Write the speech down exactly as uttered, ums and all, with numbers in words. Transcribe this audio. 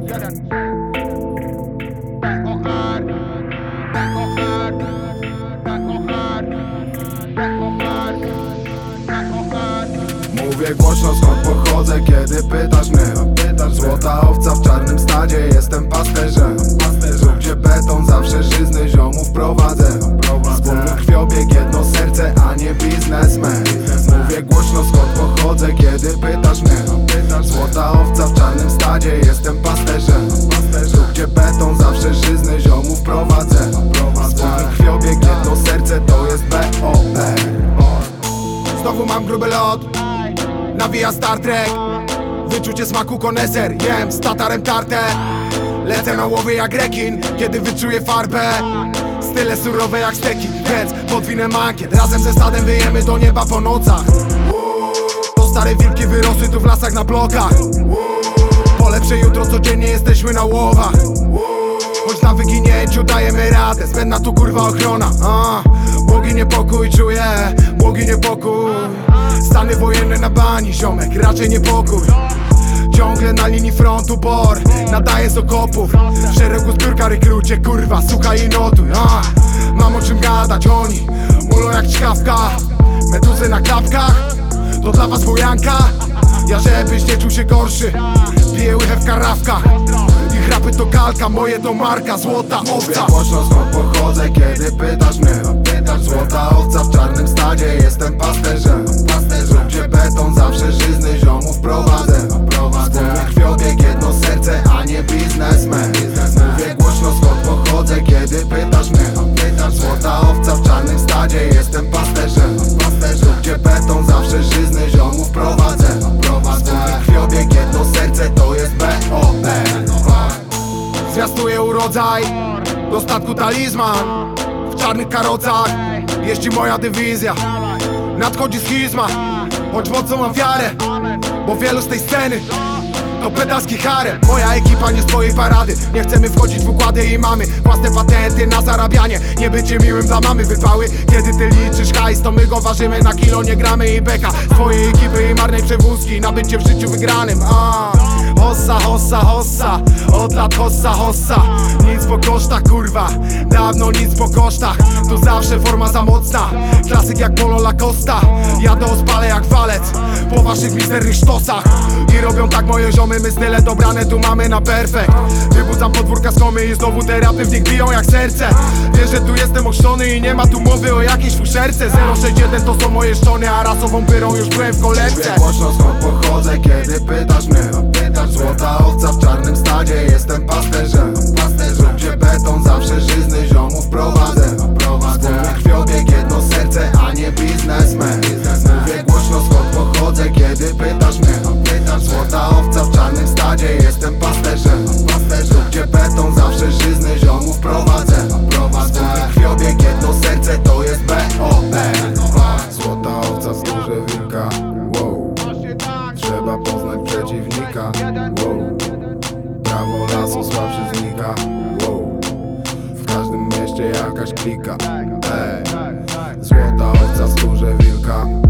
Mówię głośno, skąd pochodzę, kiedy pytasz mnie. Złota owca w czarnym stadzie, jestem pasterzem. Tu gdzie beton, zawsze żyzny ziomów prowadzę. Wspólny krwiobieg, jedno serce, a nie biznesmen. Mówię głośno, skąd pochodzę, kiedy pytasz mnie. Złota owca w czarnym stadzie, jestem pasterzem. Tu gdzie beton, zawsze żyzny ziomów prowadzę. Wspólny krwiobieg, jedno serce, to jest B O R. Znowu mam gruby lot, nawija Star Trek. Wyczucie smaku koneser, jem z tatarem tartę. Lecę na łowy jak rekin, kiedy wyczuję farbę. Style surowe jak steki, więc podwinę mankiet. Razem ze stadem wyjemy do nieba po nocach. To stare wilki wyrosły tu w lasach na blokach. Po lepsze jutro codziennie jesteśmy na łowach. Choć na wyginięciu dajemy radę, zbędna tu kurwa ochrona. A, błogi niepokój czuję, błogi niepokój. Stany wojenne na bani, ziomek, raczej niepokój. Ciągle na linii frontu bor, nadaję z okopów. W szeregu zbiórka rekrucie, kurwa, słuchaj i notuj. A, mam o czym gadać, oni mulą jak czkawka. Meduzy na klapkach, to dla was wojanka. Ja żebyś nie czuł się gorszy, piję łychę w karawkach. Ich rapy to kalka, moje to marka, złota owca. Mówię głośno, skąd pochodzę, kiedy pytasz mnie. Złota owca w czarnym stadzie, jestem pasterzem. Tu gdzie beton, zawsze żyzny ziomów prowadzę. Wspólny krwiobieg, jedno serce, a nie biznesmen. Mówię głośno, skąd pochodzę, kiedy pytasz mnie. Złota owca w czarnym stadzie, jestem pasterzem. Tu gdzie beton, zawsze żyzny ziomów prowadzę. Wspólny krwiobieg, jedno serce, to jest B O R. Zwiastuję urodzaj, do statku talizman. W czarnych karocach jeździ moja dywizja. Nadchodzi schizma, choć mocno mam wiarę, bo wielu z tej sceny to pedalski harem. Moja ekipa nie z twojej parady. Nie chcemy wchodzić w układy i mamy własne patenty na zarabianie. Nie bycie miłym dla mamy wypały. Kiedy ty liczysz hajs, to my go ważymy na kilo, nie gramy i beka. Z twojej ekipy i marnej przewózki na bycie w życiu wygranym. A, hossa, hossa, hossa, od lat hossa, hossa. Nic po kosztach, kurwa, dawno nic po kosztach. Tu zawsze forma za mocna, klasyk jak Polo Lacosta. Jadę o spale jak walec po waszych mizernych sztosach. I robią tak moje ziomy, my style dobrane tu mamy na perfekt. Wybudzam podwórka z komy i znowu te rapy w nich biją jak serce. Wiesz, że tu jestem ochrzczony i nie ma tu mowy o jakiejś fuszerce. Zero sześć jeden to są moje szczony, a rasową pyrą już byłem w kolebce. Mówię głośno, skąd pochodzę, kiedy pytasz mnie. Złota owca w czarnym stadzie, jestem pasterzem. Tu gdzie beton, zawsze żyzny ziomów prowadzę. Wspólny krwiobieg, jedno serce, a nie biznesmen. Mówię głośno, skąd pochodzę, kiedy pytasz mnie. Złota owca w czarnym stadzie, jestem pasterzem. Tu gdzie beton, zawsze żyzny ziomów prowadzę. Wspólny krwiobieg, jedno serce, to jest B O R. Złota owca w skórze wilka, wow. Trzeba poznać przeciwnika, wow. Prawo lasu słabszy znika, wow. W każdym mieście jakaś klika, ej. Złota owca w skórze wilka.